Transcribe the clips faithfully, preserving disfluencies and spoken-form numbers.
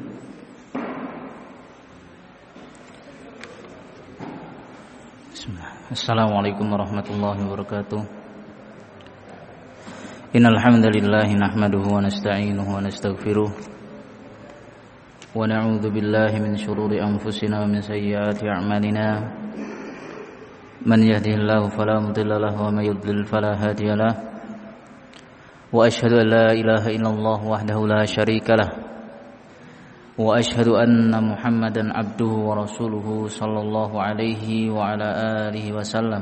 Assalamualaikum warahmatullahi wabarakatuh. Innal hamdalillah nahmaduhu wa nasta'inuhu wa nastaghfiruh wa na'udzu billahi min shururi anfusina wa min sayyiati a'malina. Man yahdihillahu fala mudilla lahu wa may yudlil fala hadiya lahu. Wa asyhadu an la ilaha illallah wahdahu la syarika lahu. Wa asyhadu anna Muhammadan abduhu wa rasuluhu sallallahu alaihi wa ala alihi wa sallam.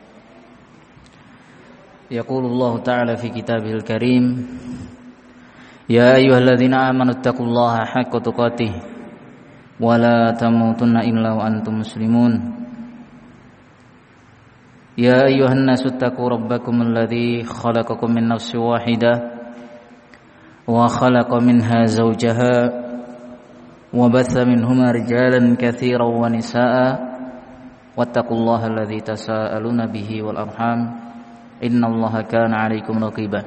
Yaqulu Allah ta'ala fi kitabihil karim, ya ayyuhalladzina amanu taqullaha haqqa tuqatih wa la tamutunna illa wa antum muslimun. Ya ayyuhan nasu taqu rabbakum alladzi khalaqakum min nafsin wahidah wa khalaqa minha zawjaha وبث منهما رجالا كثيرا ونساء واتقوا الله الذي تساءلون به والأرحام إن الله كان عليكم رقيبا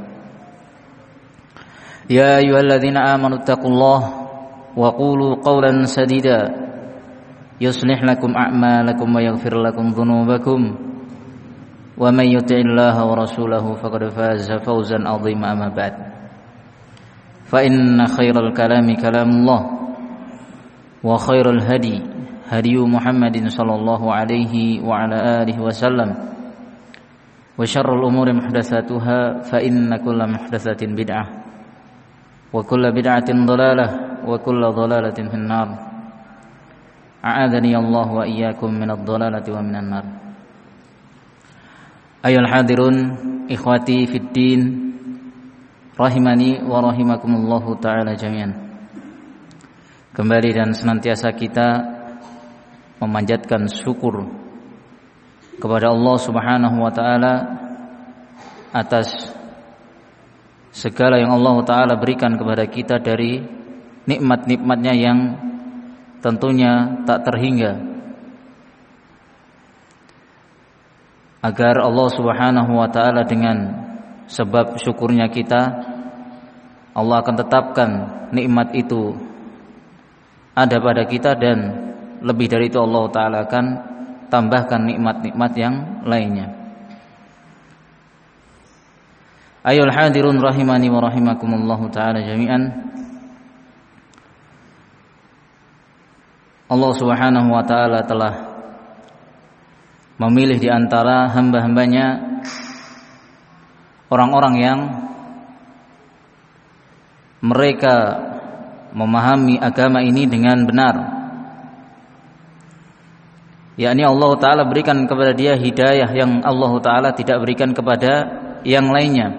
يا أيها الذين آمنوا اتقوا الله وقولوا قولا سديدا يصلح لكم أعمالكم ويغفر لكم ذنوبكم ومن يطع الله ورسوله فقد فاز فوزا عظيما أما بعد فإن خير الكلام كلام الله wa khairul hadi hadi Muhammadin sallallahu alaihi wa ala alihi wasallam wa syarrul umuri muhdatsatuha fa inna kulla muhdatsatin bid'ah wa kulla bid'atin dhalalah wa kulla dhalalatin finnar. A'adzani Allah wa iyyakum minadh dhalalati wa minan nar. Ayyuhal hadirun ikhwati fid din rahimani wa rahimakumullahu ta'ala jami'an. Kembali dan senantiasa kita memanjatkan syukur kepada Allah Subhanahu wa taala atas segala yang Allah taala berikan kepada kita dari nikmat-nikmatnya yang tentunya tak terhingga, agar Allah Subhanahu wa taala dengan sebab syukurnya kita, Allah akan tetapkan nikmat itu ada pada kita, dan lebih dari itu Allah Ta'ala akan tambahkan nikmat-nikmat yang lainnya. Ayyuhal hadirun rahimani wa rahimakumullahu ta'ala jami'an. Allah Subhanahu wa ta'ala telah memilih di antara hamba-hambanya orang-orang yang mereka memahami agama ini dengan benar, yakni Allah Ta'ala berikan kepada dia hidayah yang Allah Ta'ala tidak berikan kepada yang lainnya,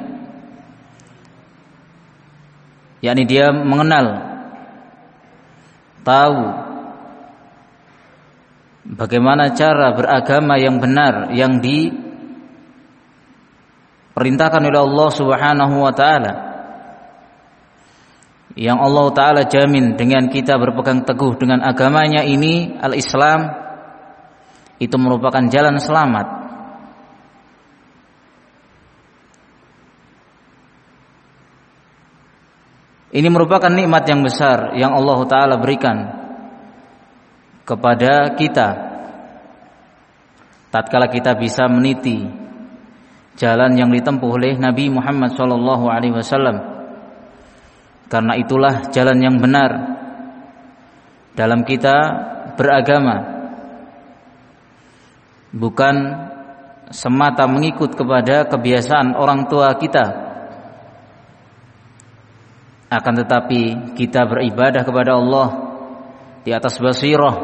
yakni dia mengenal, tahu bagaimana cara beragama yang benar yang diperintahkan oleh Allah Subhanahu wa Ta'ala, yang Allah Ta'ala jamin dengan kita berpegang teguh dengan agamanya ini, al-Islam, itu merupakan jalan selamat. Ini merupakan nikmat yang besar yang Allah Ta'ala berikan kepada kita tatkala kita bisa meniti jalan yang ditempuh oleh Nabi Muhammad sallallahu alaihi wasallam. Karena itulah jalan yang benar dalam kita beragama, bukan semata mengikut kepada kebiasaan orang tua kita, akan tetapi kita beribadah kepada Allah di atas basirah,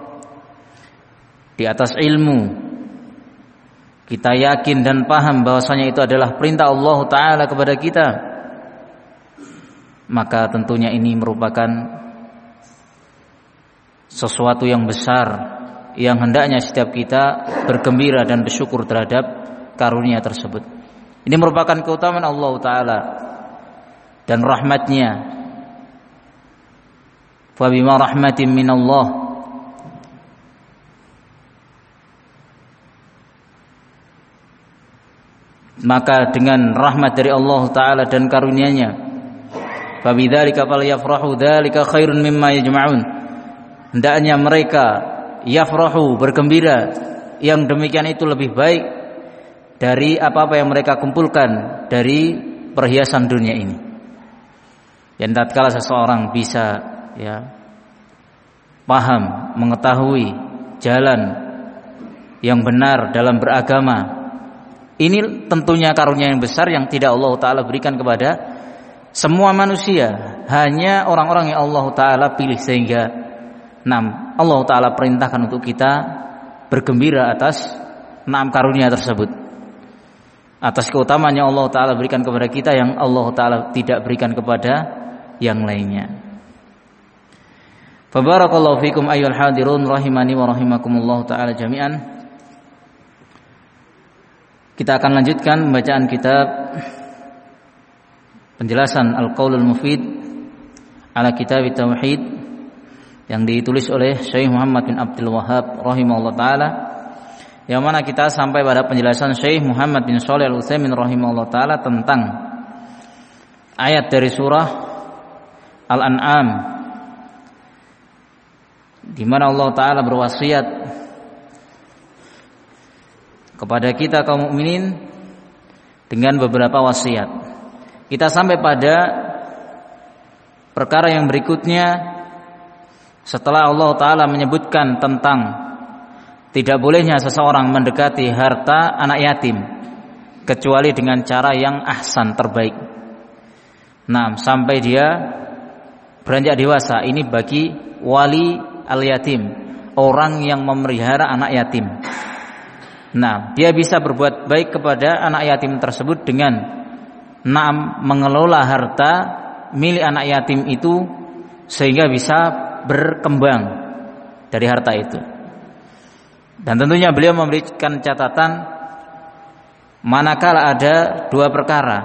di atas ilmu. Kita yakin dan paham bahwasanya itu adalah perintah Allah Ta'ala kepada kita. Maka tentunya ini merupakan sesuatu yang besar yang hendaknya setiap kita bergembira dan bersyukur terhadap karunia tersebut. Ini merupakan keutamaan Allah Ta'ala dan rahmatnya. Fa bima rahmatin minallah maka dengan rahmat dari Allah Ta'ala dan karunia-Nya, Fabidzalika falyafrahu dzalika khairun mimma yajma'un. Hendaknya mereka yafrahu, bergembira, yang demikian itu lebih baik dari apa-apa yang mereka kumpulkan dari perhiasan dunia ini. Dan tatkala seseorang bisa ya paham, mengetahui jalan yang benar dalam beragama, ini tentunya karunia yang besar yang tidak Allah Ta'ala berikan kepada semua manusia, hanya orang-orang yang Allah Ta'ala pilih. Sehingga enam, Allah Ta'ala perintahkan untuk kita bergembira atas enam karunia tersebut, atas keutamaan yang Allah Ta'ala berikan kepada kita yang Allah Ta'ala tidak berikan kepada yang lainnya. Fabarakallahu fikum ayyuhal hadirun rahimani wa rahimakumullah ta'ala jami'an. Kita akan lanjutkan pembacaan kitab penjelasan Al-Qaulul Mufid ala Kitab Tauhid yang ditulis oleh Syekh Muhammad bin Abdul Wahhab rahimahullah taala, yang mana kita sampai pada penjelasan Syekh Muhammad bin Shalih Al-Utsaimin rahimahullah taala tentang ayat dari surah Al-An'am di mana Allah Ta'ala berwasiat kepada kita kaum mukminin dengan beberapa wasiat. Kita sampai pada perkara yang berikutnya setelah Allah Ta'ala menyebutkan tentang tidak bolehnya seseorang mendekati harta anak yatim kecuali dengan cara yang ahsan, terbaik. Nah, sampai dia beranjak dewasa, ini bagi wali al-yatim, orang yang memelihara anak yatim. Nah, dia bisa berbuat baik kepada anak yatim tersebut dengan Naam mengelola harta milik anak yatim itu sehingga bisa berkembang dari harta itu. Dan tentunya beliau memberikan catatan manakala ada dua perkara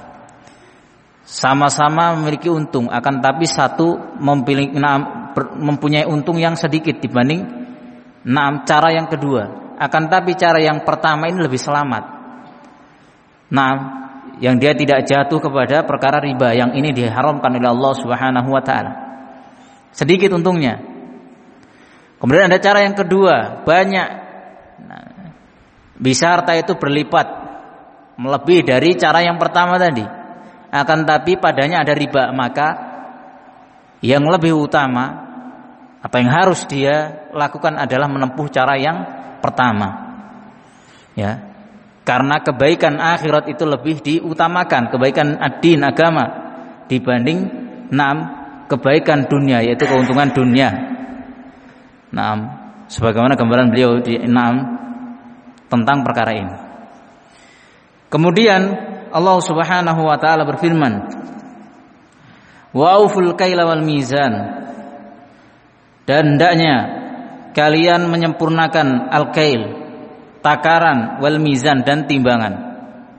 sama-sama memiliki untung, akan tapi satu memiliki, naam, mempunyai untung yang sedikit dibanding naam cara yang kedua, akan tapi cara yang pertama ini lebih selamat. Naam, yang dia tidak jatuh kepada perkara riba yang ini diharamkan oleh Allah Subhanahu wa taala. Sedikit untungnya. Kemudian ada cara yang kedua, banyak. Nah, bisa harta itu berlipat melebihi dari cara yang pertama tadi. Akan tapi padanya ada riba, maka yang lebih utama atau yang harus dia lakukan adalah menempuh cara yang pertama. Ya. Karena kebaikan akhirat itu lebih diutamakan, kebaikan ad-din, agama, dibanding enam kebaikan dunia, yaitu keuntungan dunia. Enam, sebagaimana gambaran beliau di enam tentang perkara ini. Kemudian Allah Subhanahu wa taala berfirman, "Wa auful kaila wal mizan." Dan hendaknya kalian menyempurnakan al-kail, takaran, wal mizan, dan timbangan.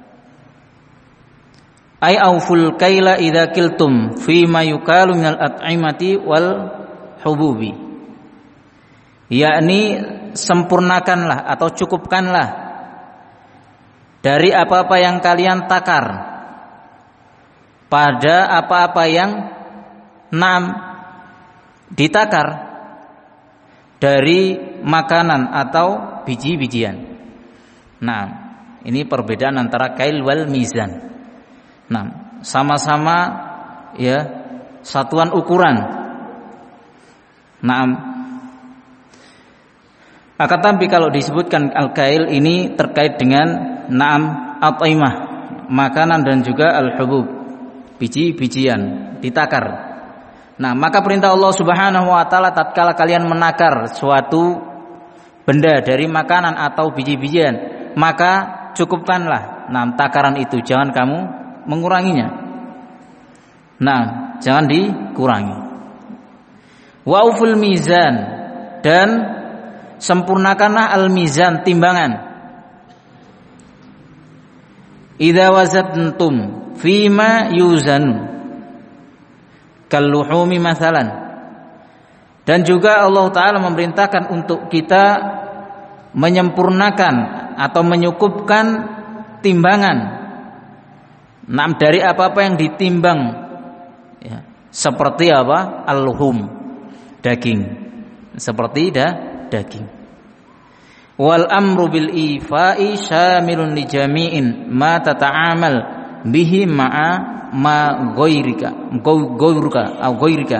Ai auful kaila idza kiltum fi ma yukalu minal at'imati wal hububi. Yakni sempurnakanlah atau cukupkanlah dari apa-apa yang kalian takar pada apa-apa yang enam ditakar dari makanan atau biji-bijian. Nah, ini perbedaan antara kail wal mizan. Nah, sama-sama ya satuan ukuran. Nah, akan tapi kalau disebutkan al-kail ini terkait dengan na'am at'imah, makanan, dan juga al-hubub, biji-bijian ditakar. Nah, maka perintah Allah Subhanahu wa taala tatkala kalian menakar suatu benda dari makanan atau biji-bijian, maka cukupkanlah nah takaran itu, jangan kamu menguranginya. Nah, jangan dikurangi. Wauful mizan, dan sempurnakanlah al-mizan, timbangan. Idza wazantum fima yuzan kalluhumi mathalan. Dan juga Allah Ta'ala memerintahkan untuk kita menyempurnakan atau menyukupkan timbangan. Nah, dari apa-apa yang ditimbang ya, seperti apa? Al-luhum, daging. Seperti da, daging. Wal amru bil ifa'i syamilun li jami'in ma tata'amal bihi ma'a ma ghairika ghairika atau ghairika.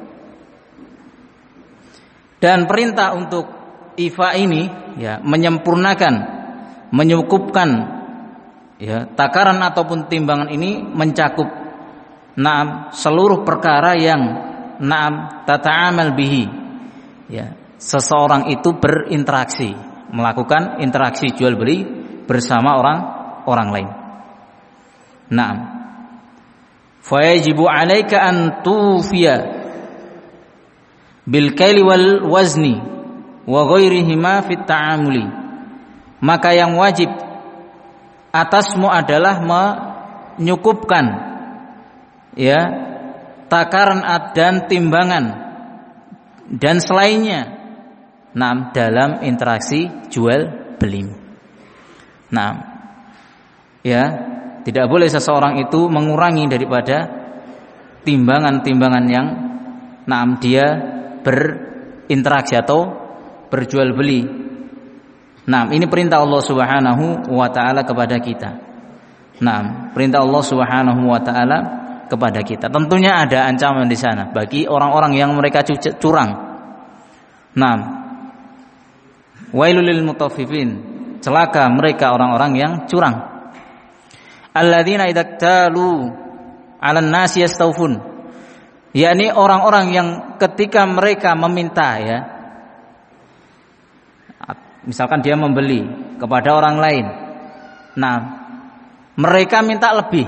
Dan perintah untuk ifa ini ya menyempurnakan, menyukupkan ya takaran ataupun timbangan ini mencakup na'am seluruh perkara yang na'am tata'amal bihi ya seseorang itu berinteraksi, melakukan interaksi jual beli bersama orang orang lain. Na'am. Fa yajibu 'alaika an tufiya bil kaili wal wazni wa ghairihima fit ta'amuli. Maka yang wajib atasmu adalah menyukupkan ya takaran dan timbangan dan selainnya nah dalam interaksi jual beli. Nah, ya tidak boleh seseorang itu mengurangi daripada timbangan-timbangan yang nah dia berinteraksi atau berjual beli. Nah, ini perintah Allah Subhanahu wa taala kepada kita. Nah, perintah Allah Subhanahu wa taala kepada kita. Tentunya ada ancaman di sana bagi orang-orang yang mereka curang. Nah, wailul lil mutaffifin, celaka mereka orang-orang yang curang. Alladzina idza talu 'alan nasi yastawfun. yakni orang-orang yang ketika mereka meminta ya, misalkan dia membeli kepada orang lain, nah mereka minta lebih,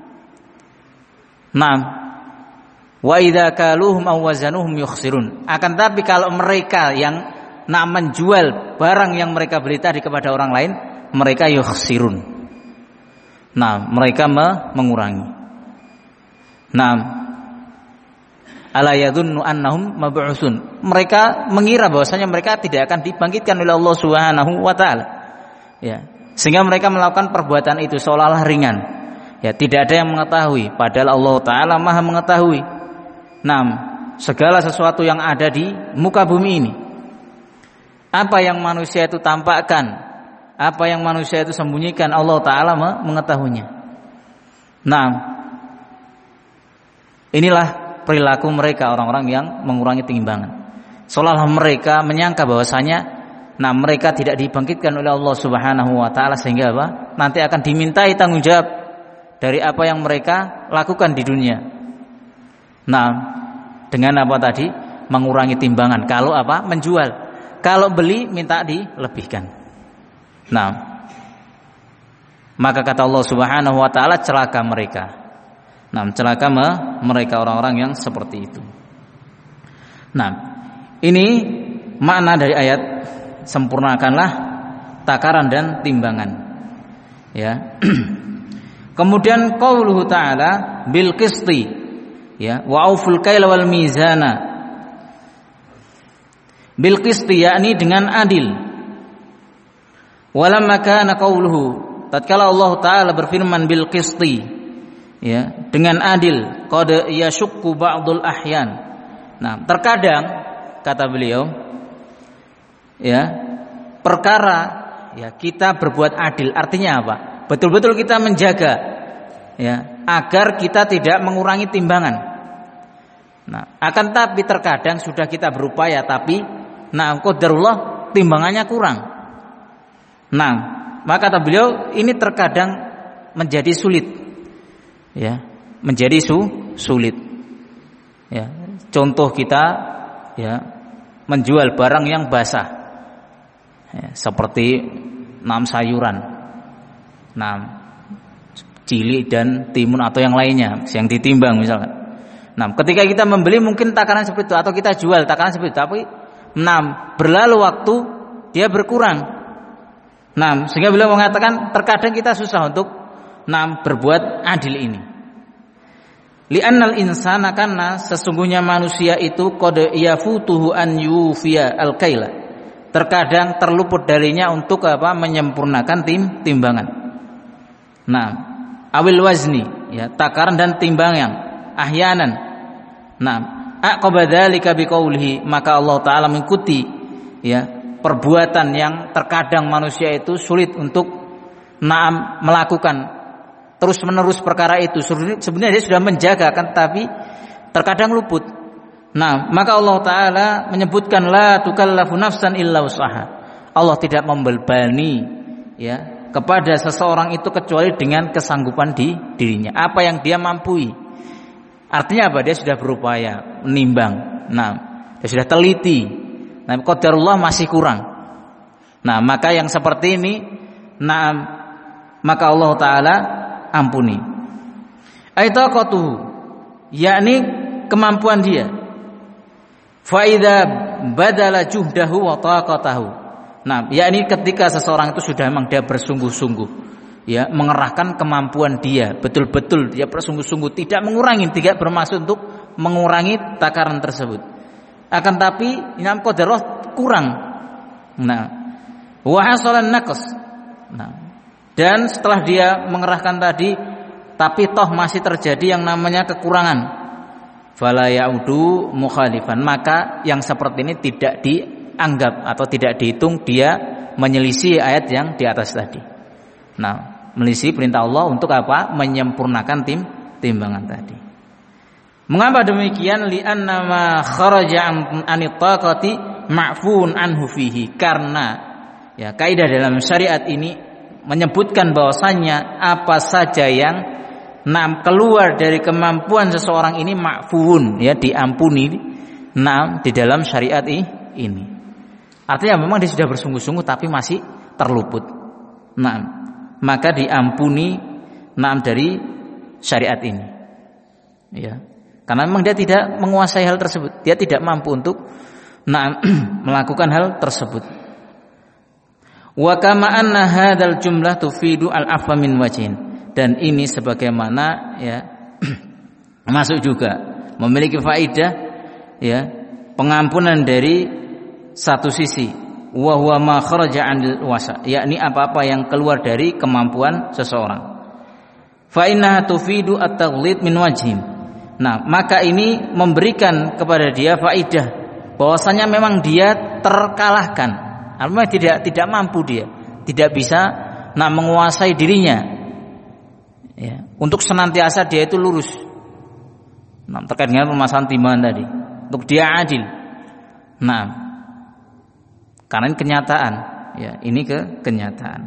nah wa idza kaluhum aw wazanuhum yukhsirun. Akan tapi kalau mereka yang nak menjual barang yang mereka beli tadi kepada orang lain, mereka yukhsirun, nah mereka mengurangi. Nah, ala yadhunnu annahum mab'utsun. Mereka mengira bahwasanya mereka tidak akan dibangkitkan oleh Allah Subhanahu wa taala. Ya, sehingga mereka melakukan perbuatan itu seolah-olah ringan. Ya, tidak ada yang mengetahui padahal Allah taala Maha mengetahui. Nah, segala sesuatu yang ada di muka bumi ini. Apa yang manusia itu tampakkan, apa yang manusia itu sembunyikan, Allah taala mengetahuinya. Nah, inilah perilaku mereka orang-orang yang mengurangi timbangan. Seolah-olah mereka menyangka bahwasanya nah mereka tidak dibangkitkan oleh Allah Subhanahu wa taala sehingga apa? Nanti akan dimintai tanggung jawab dari apa yang mereka lakukan di dunia. Nah, dengan apa tadi? Mengurangi timbangan. Kalau apa? Menjual. Kalau beli minta dilebihkan. Nah, maka kata Allah Subhanahu wa taala celaka mereka. Nah, celaka mereka orang-orang yang seperti itu. Nah, ini makna dari ayat sempurnakanlah takaran dan timbangan. Ya. Kemudian qauluhu ta'ala bil qisti, ya, wa auful kaila wal mizana. Bil qisti yakni dengan adil. Walamma kana qauluhu, tatkala Allah taala berfirman bil qisti, ya, dengan adil, qad yashukku ba'dul ahyan. Nah, terkadang kata beliau, ya, perkara ya kita berbuat adil artinya apa? Betul-betul kita menjaga ya agar kita tidak mengurangi timbangan. Nah, akan tapi terkadang sudah kita berupaya tapi nah qadarullah timbangannya kurang. Nah, maka kata beliau ini terkadang menjadi sulit. Ya, menjadi su, sulit. Ya, contoh kita ya menjual barang yang basah. Ya, seperti enam sayuran. Enam cili dan timun atau yang lainnya yang ditimbang misalkan. Nah, ketika kita membeli mungkin takaran seperti itu atau kita jual takaran seperti itu, tapi enam berlalu waktu dia berkurang. Nah, sehingga beliau mengatakan terkadang kita susah untuk enam berbuat adil ini. Li'annal insana, karena sesungguhnya manusia itu qad yafutuhu an yufiya al-kaila. Terkadang terluput darinya untuk apa? Menyempurnakan tim timbangan. Nah, awil wazni, ya, takaran dan timbangan ahyanan. Nah, aqaba dzalika biqaulihi, maka Allah taala mengikuti ya perbuatan yang terkadang manusia itu sulit untuk naam melakukan terus-menerus perkara itu. Sebenarnya dia sudah menjaga kan, tapi terkadang luput. Nah, maka Allah taala menyebutkan la tukallafu nafsan illa wus'aha. Allah tidak membebani ya kepada seseorang itu kecuali dengan kesanggupan di dirinya, apa yang dia mampu. Artinya apa? Dia sudah berupaya menimbang. Nah, dia sudah teliti. Nah, qadarullah masih kurang. Nah, maka yang seperti ini, nah, maka Allah taala ampuni. Aitaqatuhu, yakni kemampuan dia. Fa idza badala juhdahu wa taqatahu. Nah, yakni ketika seseorang itu sudah memang dia bersungguh-sungguh ya mengerahkan kemampuan dia, betul-betul dia bersungguh-sungguh, tidak mengurangi, tidak bermaksud untuk mengurangi takaran tersebut. Akan tapi inam qadarullah kurang. Nah, wa hasalan naqs. Nah, dan setelah dia mengerahkan tadi tapi toh masih terjadi yang namanya kekurangan, fala yaudu mukhalifan, maka yang seperti ini tidak dianggap atau tidak dihitung dia menyelisih ayat yang di atas tadi. Nah, menyelisih perintah Allah untuk apa? Menyempurnakan tim timbangan tadi. Mengapa demikian? Li'anna ma kharaja anit taqati ma'fun anhu fihi, karena ya kaidah dalam syariat ini menyebutkan bahwasannya apa saja yang nah, keluar dari kemampuan seseorang ini ma'fun, ya diampuni nah di dalam syariat ini. Artinya memang dia sudah bersungguh-sungguh tapi masih terluput. Nah, maka diampuni nah dari syariat ini. Ya. Karena memang dia tidak menguasai hal tersebut, dia tidak mampu untuk nah melakukan hal tersebut. Wa kama anna hadzal jumlah tufidu al-afwa min wajhin, dan ini sebagaimana ya masuk juga memiliki faedah ya pengampunan dari satu sisi, wa huwa ma kharaja 'anil wasa, yakni apa-apa yang keluar dari kemampuan seseorang. Fa innaha tufidu at-taghlid min wajhin. Nah, maka ini memberikan kepada dia faedah bahwasanya memang dia terkalahkan. Artinya tidak tidak mampu dia, tidak bisa nah menguasai dirinya. Ya, untuk senantiasa dia itu lurus. Nah, terkait dengan permasalahan timbangan tadi, untuk dia adil. Nah, karena ini kenyataan, ya, ini ke kenyataan.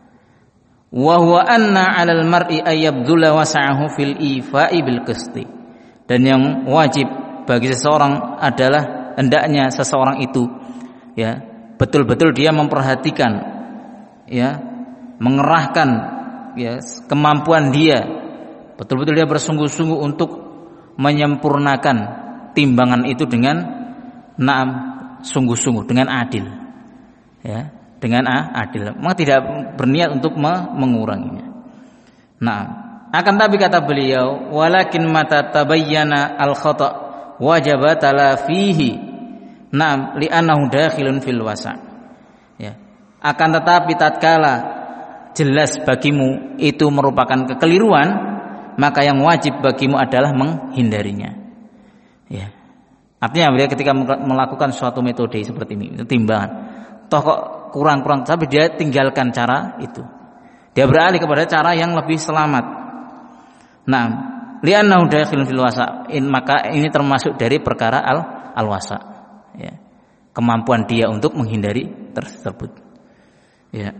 Wa huwa anna 'alal mar'i ayyabdula wasa'ahu fil ifa'i bil qisti. Dan yang wajib bagi seseorang adalah hendaknya seseorang itu ya betul-betul dia memperhatikan ya mengerahkan ya kemampuan dia, betul-betul dia bersungguh-sungguh untuk menyempurnakan timbangan itu dengan naam sungguh-sungguh, dengan adil. Ya, dengan adil. Memang tidak berniat untuk menguranginya. Nah, akan tapi kata beliau, walakin mata tabayyana al-khata' wajaba talafihi. Naam, li'annahu dakhilun fil wasa'. Ya. Akan tetapi tatkala jelas bagimu itu merupakan kekeliruan, maka yang wajib bagimu adalah menghindarinya. Ya. Artinya beliau ketika melakukan suatu metode seperti ini, itu timbangan. Toh kok kurang-kurang, tapi dia tinggalkan cara itu. Dia beralih kepada cara yang lebih selamat. Nah, li'annahu dakhilun fil wasa', maka ini termasuk dari perkara al al-wasa'. Ya. Kemampuan dia untuk menghindari tersebut. Ya.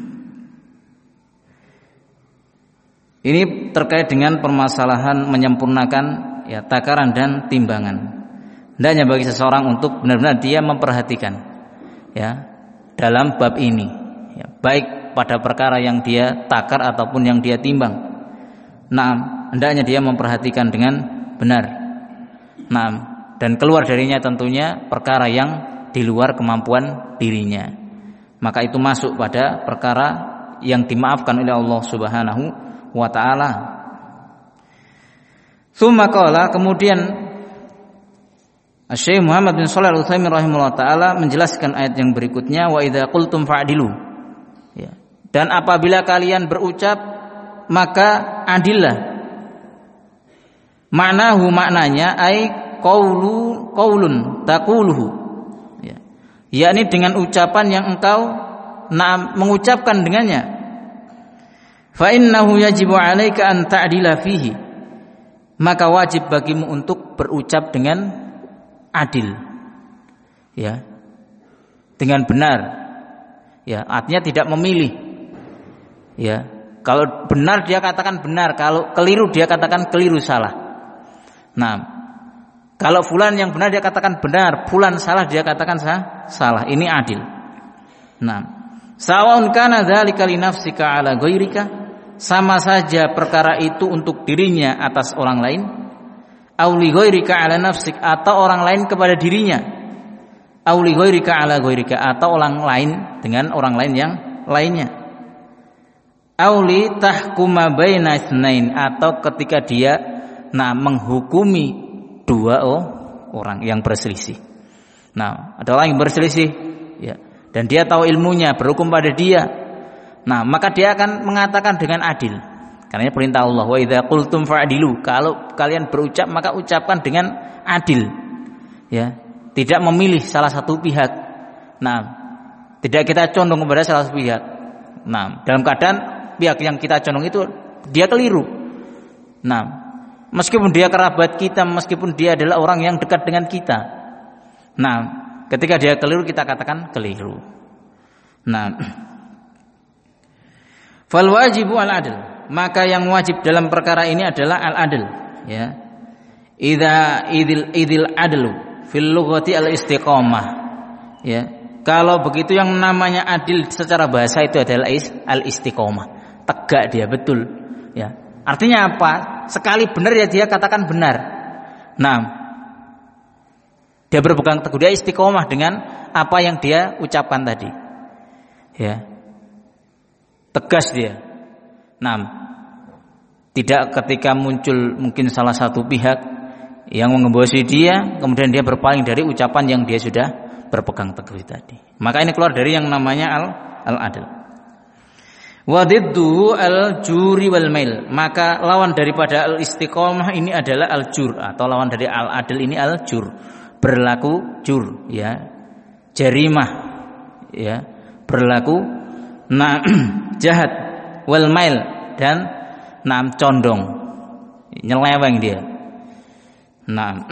Ini terkait dengan permasalahan menyempurnakan ya takaran dan timbangan. Hendaknya bagi seseorang untuk benar-benar dia memperhatikan ya dalam bab ini, ya, baik pada perkara yang dia takar ataupun yang dia timbang. Nah, hendaknya dia memperhatikan dengan benar. Nah, dan keluar darinya tentunya perkara yang di luar kemampuan dirinya. Maka itu masuk pada perkara yang dimaafkan oleh Allah Subhanahu wa taala. Tsumma qala, kemudian Syekh Muhammad bin Shalih Al-Utsaimin rahimahullah taala menjelaskan ayat yang berikutnya, wa idza qultum fa'dilu. Ya. Dan apabila kalian berucap maka adillah. Ma'nahu maknanya ai qaulu qaulun taquluhu, ya. Yakni dengan ucapan yang engkau nah, mengucapkan dengannya. Fa innahu yajibu 'alaika an ta'dila fihi, maka wajib bagimu untuk berucap dengan adil, ya, dengan benar, ya, artinya tidak memilih, ya. Kalau benar dia katakan benar, kalau keliru dia katakan keliru, salah. Nah, kalau fulan yang benar dia katakan benar, fulan salah dia katakan sah, salah. Ini adil. Nah, sawaun kana dzalika li nafsika ala ghairika, sama saja perkara itu untuk dirinya atas orang lain, au li ghairika ala nafsik, atau orang lain kepada dirinya, au li ghairika ala ghairika, atau orang lain dengan orang lain yang lainnya, au li tahkuma baina itsnain, atau ketika dia nah menghukumi dua oh, orang yang berselisih. Nah, ada orang yang berselisih, ya, dan dia tahu ilmunya, berhukum pada dia. Nah, maka dia akan mengatakan dengan adil. Karena perintah Allah, wa idza qultum fa'dilu, kalau kalian berucap maka ucapkan dengan adil. Ya, tidak memilih salah satu pihak. Nah, tidak kita condong kepada salah satu pihak. Nah, dalam keadaan pihak yang kita condong itu dia keliru. Nah, meskipun dia kerabat kita, meskipun dia adalah orang yang dekat dengan kita. Nah, ketika dia keliru kita katakan keliru. Nah, fal wajibu al adl, maka yang wajib dalam perkara ini adalah al adl, ya. Idza idil idil adlu fil lughati al istiqamah, ya. Kalau begitu yang namanya adil secara bahasa itu adalah al istiqamah, tegak dia betul, ya. Artinya apa? Sekali benar ya dia katakan benar. Nah, dia berpegang teguh, dia istiqomah dengan apa yang dia ucapkan tadi, ya, tegas dia. Nah, tidak ketika muncul mungkin salah satu pihak yang mengembosi dia, kemudian dia berpaling dari ucapan yang dia sudah berpegang teguh tadi. Maka ini keluar dari yang namanya al al adl. Wadiddu al-juri wal mail, maka lawan daripada al-istiqomah ini adalah al-jur, atau lawan dari al-adl ini al-jur, berlaku jur, ya, jarimah, ya, berlaku nah jahat, wal mail, dan nah condong, nyeleweng dia. Nah,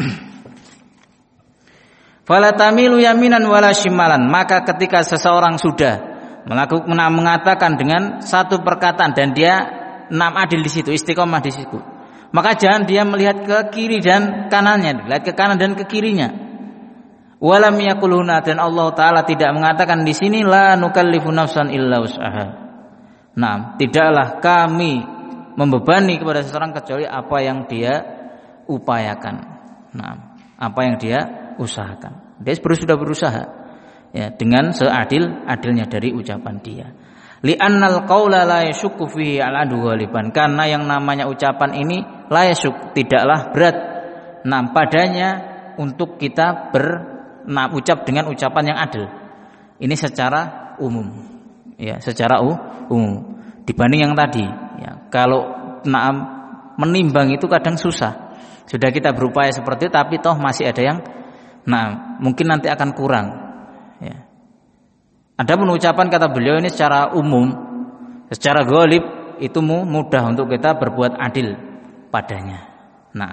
fala tamilu yaminan wala shimalan, maka ketika seseorang sudah melakukan mengatakan dengan satu perkataan dan dia nam adil di situ, istiqomah di situ, maka jangan dia melihat ke kiri dan kanannya, lihat ke kanan dan ke kirinya. Walam yaquluna, dan Allah taala tidak mengatakan di sini la nukallifu nafsan illa wus'aha. Nah, tidaklah kami membebani kepada seseorang kecuali apa yang dia upayakan. Nah, apa yang dia usahakan. Dia sudah berusaha, ya, dengan seadil-adilnya dari ucapan dia. Li'annal qaula la yashukku fihi al-adu ghaliban, karena yang namanya ucapan ini la yasyuk, tidaklah berat nah padanya untuk kita ber nah, ucap dengan ucapan yang adil. Ini secara umum, ya, secara umum dibanding yang tadi, ya. Kalau nah, menimbang itu kadang susah. Sudah kita berupaya seperti itu, tapi toh masih ada yang nah mungkin nanti akan kurang, ya. Ada ucapan kata beliau ini secara umum, secara ghalib itu mudah untuk kita berbuat adil padanya. Nah,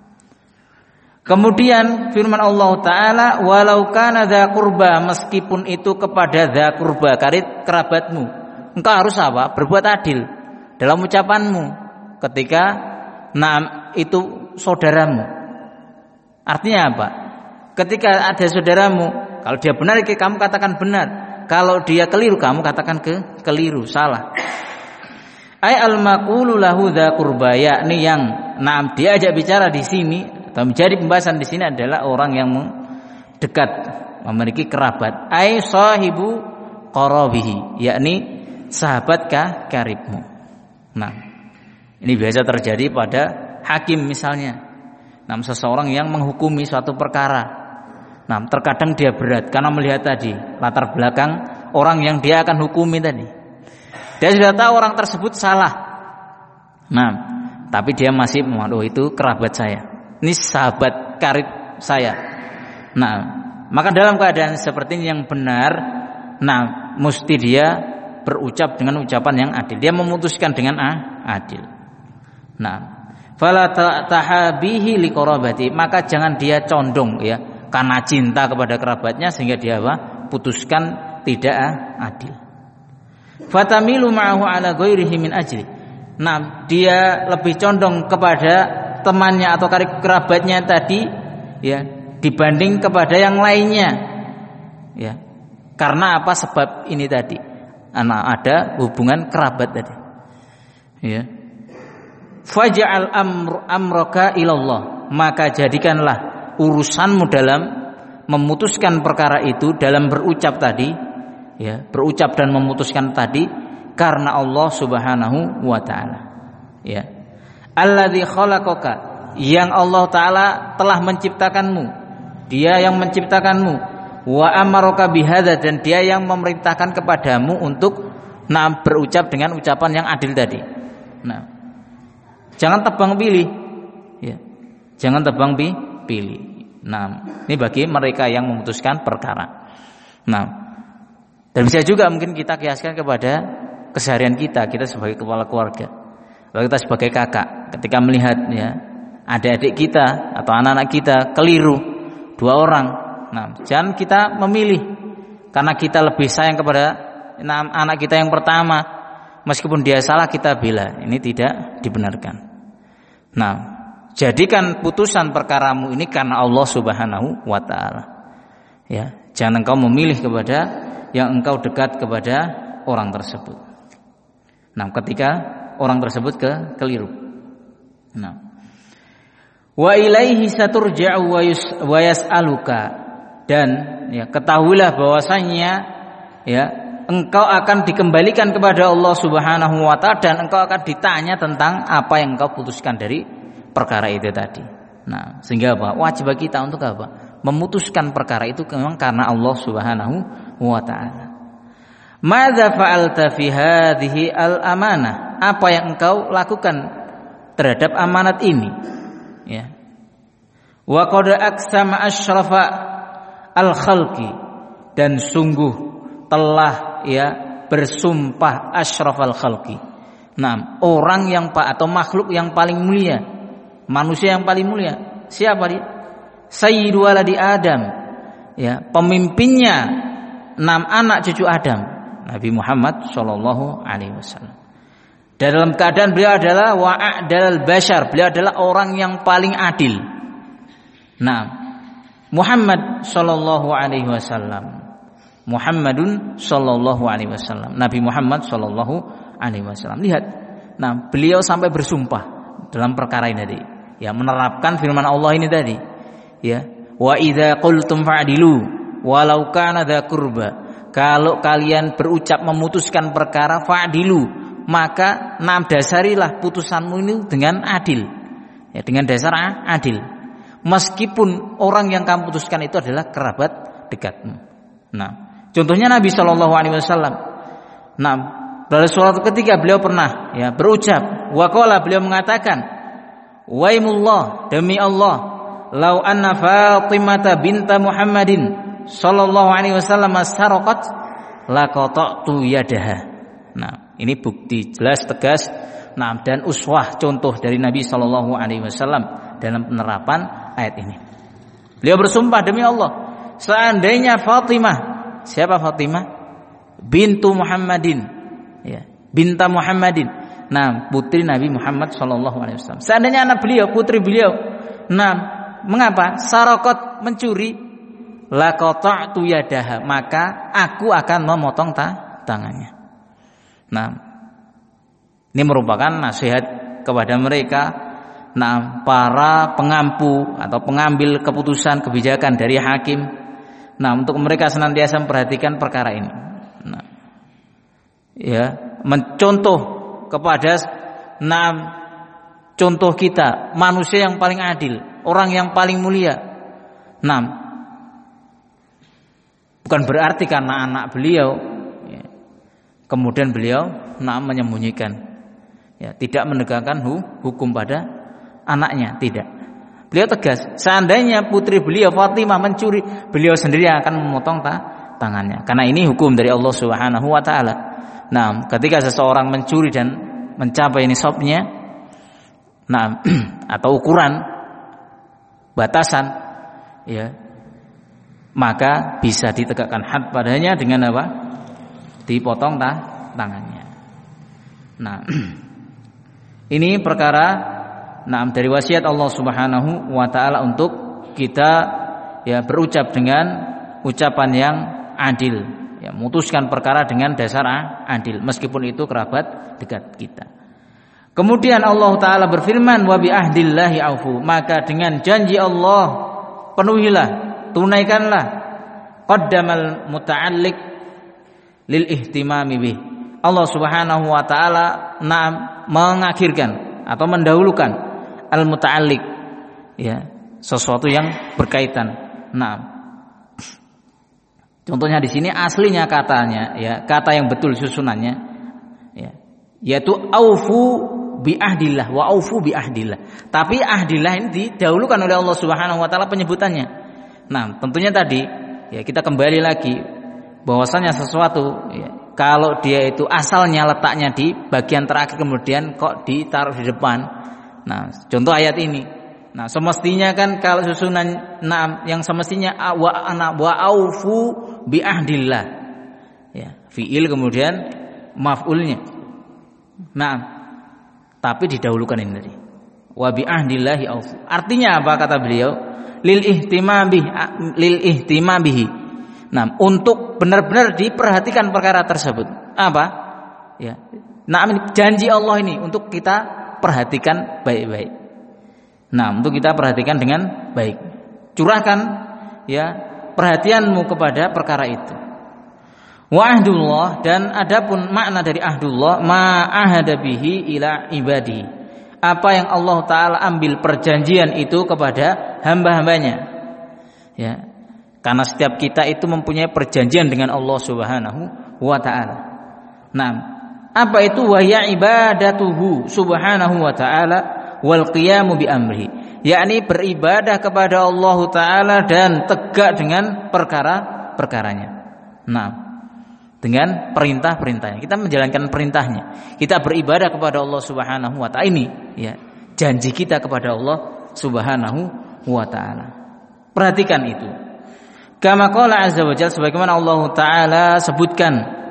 kemudian firman Allah Taala, walau kana dza qurba, meskipun itu kepada dza qurba, karib kerabatmu, engkau harus apa? Berbuat adil dalam ucapanmu ketika nah itu saudaramu. Artinya apa? Ketika ada saudaramu, kalau dia benar kamu katakan benar, kalau dia keliru kamu katakan ke keliru, salah. Ai al-maqulu lahu dza qurba, yakni yang nah diajak bicara di sini atau menjadi pembahasan di sini adalah orang yang dekat, memiliki kerabat. Ai sahibu qarabihi, yakni sahabat ka karibmu. Nah, ini biasa terjadi pada hakim misalnya. Nah, seseorang yang menghukumi suatu perkara. Nah, terkadang dia berat karena melihat tadi latar belakang orang yang dia akan hukumi tadi. Dia sudah tahu orang tersebut salah. Nah, tapi dia masih waduh itu kerabat saya, ini sahabat karib saya. Nah, maka dalam keadaan seperti ini yang benar, nah mesti dia berucap dengan ucapan yang adil. Dia memutuskan dengan ah, adil. Nah, fala tahabihi liqarabati, maka jangan dia condong ya karena cinta kepada kerabatnya sehingga dia apa? Putuskan tidak adil. Fatamilu ma'ahu ala ghairihi min ajli. Nah, dia lebih condong kepada temannya atau kerabatnya tadi ya dibanding kepada yang lainnya. Ya. Karena apa sebab ini tadi? Anak ada hubungan kerabat tadi. Ya. Faj'al amr amraka ilallah, maka jadikanlah urusanmu dalam memutuskan perkara itu, dalam berucap tadi, ya, berucap dan memutuskan tadi karena Allah Subhanahu wa taala. Ya. Alladzi khalaqaka, yang Allah taala telah menciptakanmu. Dia yang menciptakanmu. Wa amaraka bihadza, dan dia yang memerintahkan kepadamu untuk nah berucap dengan ucapan yang adil tadi. Nah, jangan tebang pilih, ya. Jangan tebang pilih. Nah, ini bagi mereka yang memutuskan perkara. Nah, dan bisa juga mungkin kita kiaskan kepada keseharian kita, kita sebagai kepala keluarga, atau kita sebagai kakak, ketika melihat ya adik-adik kita atau anak-anak kita keliru dua orang, nah, jangan kita memilih karena kita lebih sayang kepada nah, anak kita yang pertama, meskipun dia salah kita bela, ini tidak dibenarkan. Nah, jadikan putusan perkaramu ini karena Allah Subhanahu wa taala. Ya, jangan engkau memilih kepada yang engkau dekat kepada orang tersebut. Nah, ketika orang tersebut ke keliru. Nah, wa ilaihi saturja'u wa yas'aluka, dan ya ketahuilah bahwasanya ya engkau akan dikembalikan kepada Allah Subhanahu wa taala dan engkau akan ditanya tentang apa yang engkau putuskan dari perkara itu tadi. Nah, sehingga apa? Wajib kita untuk apa? Memutuskan perkara itu memang karena Allah Subhanahu wa taala. Madza fa'alta fi hadhihi al-amanah? Apa yang engkau lakukan terhadap amanat ini? Ya. Wa qad aqsama asyrafa al-khalqi, dan sungguh telah ya bersumpah asyrafal khalqi. Nah, orang yang atau makhluk yang paling mulia, manusia yang paling mulia. Siapa dia? Sayyidu waladi Adam. Ya, pemimpinnya enam anak cucu Adam, Nabi Muhammad sallallahu alaihi wasallam. Dalam keadaan beliau adalah wa'adal bashar, beliau adalah orang yang paling adil. Nah, Muhammad sallallahu alaihi wasallam, Muhammadun sallallahu alaihi wasallam, Nabi Muhammad sallallahu alaihi wasallam. Lihat, nah beliau sampai bersumpah dalam perkara ini tadi, ya menerapkan firman Allah ini tadi, ya wa idza qultum fa'dilu walau kana dza qurba. Kalau kalian berucap memutuskan perkara fa'dilu, maka nam dasarilah putusanmu ini dengan adil, ya dengan dasar adil. Meskipun orang yang kamu putuskan itu adalah kerabat dekatmu. Nah, contohnya Nabi Shallallahu Alaihi Wasallam. Nah, pada suatu ketika beliau pernah ya berucap, waqala, beliau mengatakan, waimullah, demi Allah, lau anna Fatimah binta Muhammadin Shallallahu Alaihi Wasallam sarqat laqata'tu yadaha. Nah, ini bukti jelas tegas, nah dan uswah contoh dari Nabi Shallallahu Alaihi Wasallam dalam penerapan ayat ini. Beliau bersumpah, demi Allah, seandainya Fatimah, siapa Fatimah? Bintu Muhammadin, ya, binta Muhammadin. Nah, putri Nabi Muhammad sallallahu alaihi wasallam. Seandainya anak beliau, putri beliau, nah, mengapa? Saraqat, mencuri, laqata'tu yadaha, maka aku akan memotong ta- tangannya. Nah, ini merupakan nasihat kepada mereka, nah, para pengampu atau pengambil keputusan kebijakan dari hakim. Nah, untuk mereka senantiasa memperhatikan perkara ini. Nah, ya, mencontoh kepada nah, contoh kita manusia yang paling adil, orang yang paling mulia. Nah, bukan berarti karena anak beliau ya, kemudian beliau nah menyembunyikan. Ya, tidak menegakkan hukum pada anaknya, tidak. Beliau tegas, seandainya putri beliau Fatimah mencuri, beliau sendiri akan memotong ta- tangannya. Karena ini hukum dari Allah Subhanahu wa taala. Nah, ketika seseorang mencuri dan mencapai nisabnya, nah, atau ukuran batasan, ya, maka bisa ditegakkan had padanya dengan apa? Dipotong ta- tangannya. Nah, ini perkara nah dari wasiat Allah Subhanahu wa taala untuk kita ya berucap dengan ucapan yang adil, ya memutuskan perkara dengan dasar adil meskipun itu kerabat dekat kita. Kemudian Allah taala berfirman, wa bi ahdillahi aufu, maka dengan janji Allah penuhilah, tunaikanlah qaddamal muta'alliq lil ihtimami bih. Allah Subhanahu wa taala nah mengakhirkan atau mendahulukan al-muta'alliq, ya, sesuatu yang berkaitan. Nah, contohnya di sini aslinya katanya, ya, kata yang betul susunannya, ya, yaitu aufu bi ahdillah wa aufu bi ahdillah. Tapi ahdillah ini didahulukan oleh Allah Subhanahu wa taala penyebutannya. Nah, tentunya tadi, ya, kita kembali lagi bahwasanya sesuatu, ya, kalau dia itu asalnya letaknya di bagian terakhir kemudian kok ditaruh di depan. Nah, contoh ayat ini. Nah, semestinya kan kalau susunan nah yang semestinya wa ana wa aufu bi ahdillah. Ya, fiil kemudian maf'ulnya. Nah, tapi didahulukan ini tadi. Wa bi ahdillahi aufu. Artinya apa kata beliau? Lil ihtimam bih lil ihtimam bihi. Nah, untuk benar-benar diperhatikan perkara tersebut. Apa? Ya. Nah, janji Allah ini untuk kita perhatikan baik-baik. Nah, untuk kita perhatikan dengan baik. Curahkan, ya, perhatianmu kepada perkara itu. Wa ahdullah, dan adapun makna dari ahdullah ma ahada bihi ila ibadi. Apa yang Allah taala ambil perjanjian itu kepada hamba-hambanya. Ya. Karena setiap kita itu mempunyai perjanjian dengan Allah Subhanahu wa taala. Nah, apa itu wahya ibadatuhu subhanahu wa ta'ala wal qiyamu bi amri, yakni beribadah kepada Allah taala dan tegak dengan perkara-perkaranya. Nah, dengan perintah-perintahnya, kita menjalankan perintahnya, kita beribadah kepada Allah Subhanahu wa taala. Ini, ya, janji kita kepada Allah Subhanahu wa taala. Perhatikan itu. Kama qala azza wa jalla, sebagaimana Allah taala sebutkan,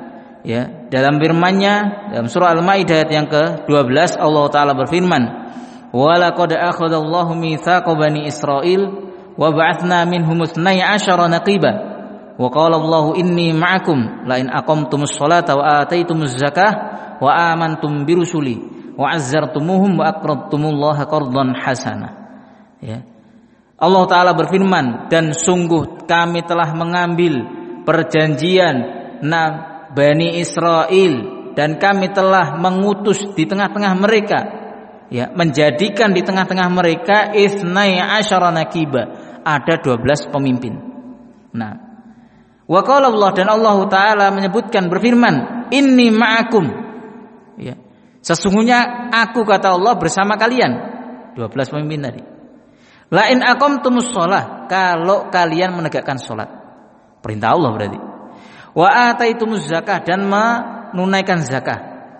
ya, dalam firman-Nya dalam surah Al-Maidah ayat yang ke dua belas, Allah taala berfirman, wa laqad akhadallahu mitsaqa bani Israil wa ba'atsna minhum ithnai asyara naqiba wa qala Allahu inni ma'akum la in aqamtumus sholata wa ataitumuz zakah wa amantum birusuli wa azzartumuhum wa aqradtumullaha qardan hasana. Ya, Allah taala berfirman, dan sungguh kami telah mengambil perjanjian na Bani Israel, dan kami telah mengutus di tengah-tengah mereka, ya, menjadikan di tengah-tengah mereka isnai asyara naqiba, ada dua belas pemimpin. Nah, wa qala Allah, dan Allah taala menyebutkan berfirman, inni ma'akum, ya, sesungguhnya aku, kata Allah, bersama kalian. dua belas pemimpin tadi. La in aqamtumus shalah, kalau kalian menegakkan salat. Perintah Allah berarti. Wa ataitumuz zakah, dan menunaikan zakah.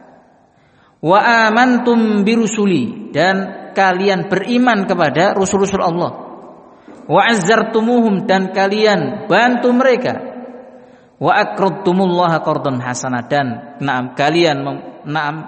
Wa amantum birusuli, dan kalian beriman kepada rasul-rasul Allah. Wa azzartumuhum, dan kalian bantu mereka. Wa aqradtumullaha qardan hasanah, dan na'am kalian na'am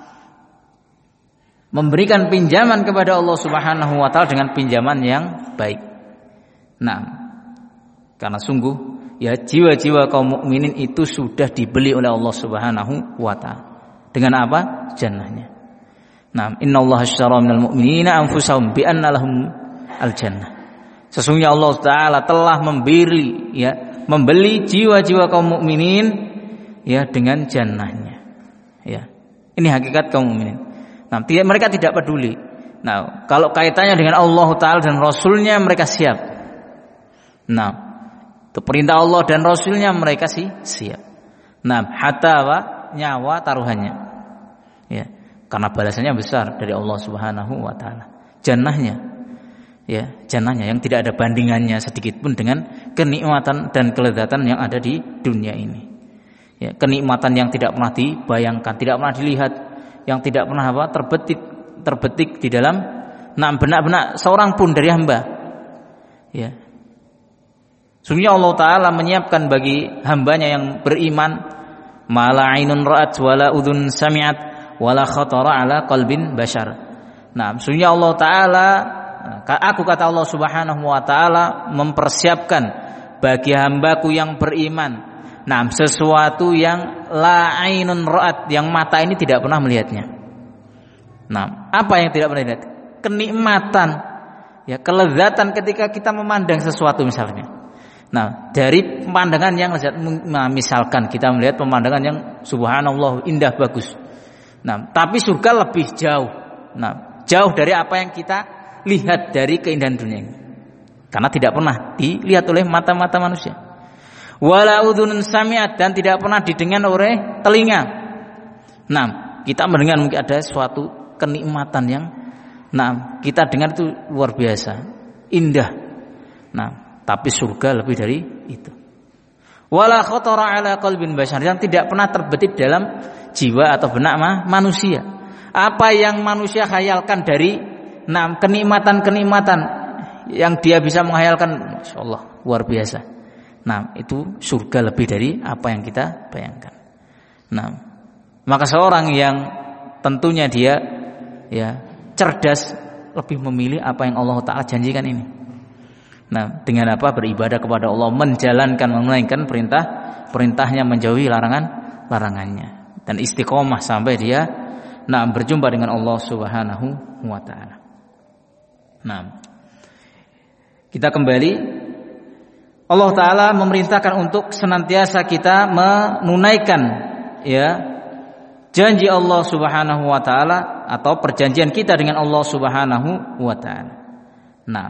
memberikan pinjaman kepada Allah Subhanahu wa taala dengan pinjaman yang baik. Nah, karena sungguh, ya, jiwa-jiwa kaum mukminin itu sudah dibeli oleh Allah Subhanahu wa taala. Dengan apa? Jannahnya. Nah, innallaha ashtara minal mu'minina anfusahum bi anna lahum al-jannah. Sesungguhnya Allah taala telah membeli, ya, membeli jiwa-jiwa kaum mukminin, ya, dengan jannahnya. Ya. Ini hakikat kaum mukminin. Nah, mereka tidak peduli. Nah, kalau kaitannya dengan Allah taala dan Rasulnya, mereka siap. Nah, itu perintah Allah dan Rasulnya, mereka sih siap. Nah, hatta wa nyawa taruhannya. Ya. karena balasannya besar dari Allah Subhanahu wa taala. Jannahnya, ya, jannahnya yang tidak ada bandingannya sedikit pun dengan kenikmatan dan kelezatan yang ada di dunia ini. Ya, kenikmatan yang tidak pernah dibayangkan, tidak pernah dilihat, yang tidak pernah apa terbetik terbetik di dalam nah benak-benak seorang pun dari hamba. Ya. Sungguhnya Allah Ta'ala menyiapkan bagi hambanya yang beriman mala ainun ra'at wala udhun sami'at wala khatara ala qalbin bashar. Nah, sungguhnya Allah Ta'ala, aku kata Allah Subhanahu wa Ta'ala mempersiapkan bagi hambaku yang beriman, nah, sesuatu yang la ainun ra'at, yang mata ini tidak pernah melihatnya. Nah, apa yang tidak pernah dilihat? Kenikmatan, ya, kelezatan ketika kita memandang sesuatu misalnya. Nah, dari pemandangan yang lezat, nah, misalkan kita melihat pemandangan yang subhanallah indah bagus. Nah, tapi surga lebih jauh. Nah, jauh dari apa yang kita lihat dari keindahan dunia ini. Karena tidak pernah dilihat oleh mata-mata manusia. Wala udhunun sami'at, dan tidak pernah didengar oleh telinga. Nah, kita mendengar mungkin ada suatu kenikmatan yang nah, kita dengar itu luar biasa, indah. Nah, tapi surga lebih dari itu. Wala khatara ala qalbin bashar, yang tidak pernah terbetik dalam jiwa atau benak manusia. Apa yang manusia khayalkan dari nah, kenikmatan-kenikmatan yang dia bisa menghayalkan, masyaallah, luar biasa. Nah, itu surga lebih dari apa yang kita bayangkan. Nah, maka seorang yang tentunya dia ya cerdas lebih memilih apa yang Allah Ta'ala janjikan ini. Nah, dengan apa? Beribadah kepada Allah, menjalankan, menunaikan perintah perintahnya, menjauhi larangan larangannya, dan istiqomah sampai dia nah berjumpa dengan Allah Subhanahu wa Ta'ala. Nah, kita kembali, Allah Ta'ala memerintahkan untuk senantiasa kita menunaikan ya janji Allah Subhanahu wa Ta'ala atau perjanjian kita dengan Allah Subhanahu wa Ta'ala. Nah,